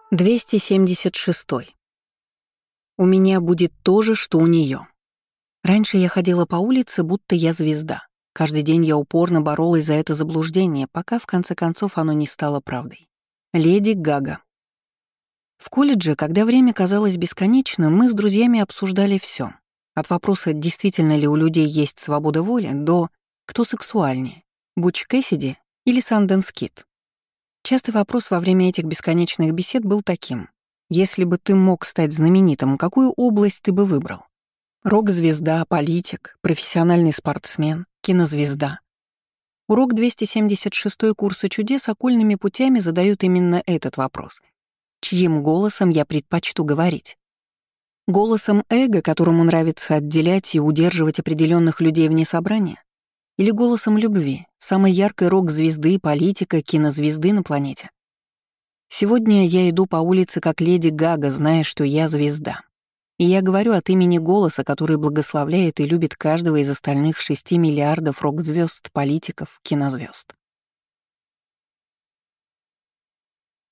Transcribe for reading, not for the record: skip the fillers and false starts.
276. У меня будет то же, что у нее. Раньше я ходила по улице, будто я звезда. Каждый день я упорно боролась за это заблуждение, пока в конце концов оно не стало правдой. Леди Гага. В колледже, когда время казалось бесконечным, мы с друзьями обсуждали все. От вопроса, действительно ли у людей есть свобода воли, до «кто сексуальнее, Буч Кэссиди или Санденс Кид?». Частый вопрос во время этих бесконечных бесед был таким: если бы ты мог стать знаменитым, какую область ты бы выбрал? Рок-звезда, политик, профессиональный спортсмен, кинозвезда. Урок 276 курса чудес окольными путями задают именно этот вопрос. Чьим голосом я предпочту говорить? Голосом эго, которому нравится отделять и удерживать определенных людей вне собрания? Или голосом любви, самой яркой рок-звезды, политика, кинозвезды на планете? Сегодня я иду по улице как леди Гага, зная, что я звезда. И я говорю от имени голоса, который благословляет и любит каждого из остальных 6 миллиардов рок-звезд, политиков, кинозвезд.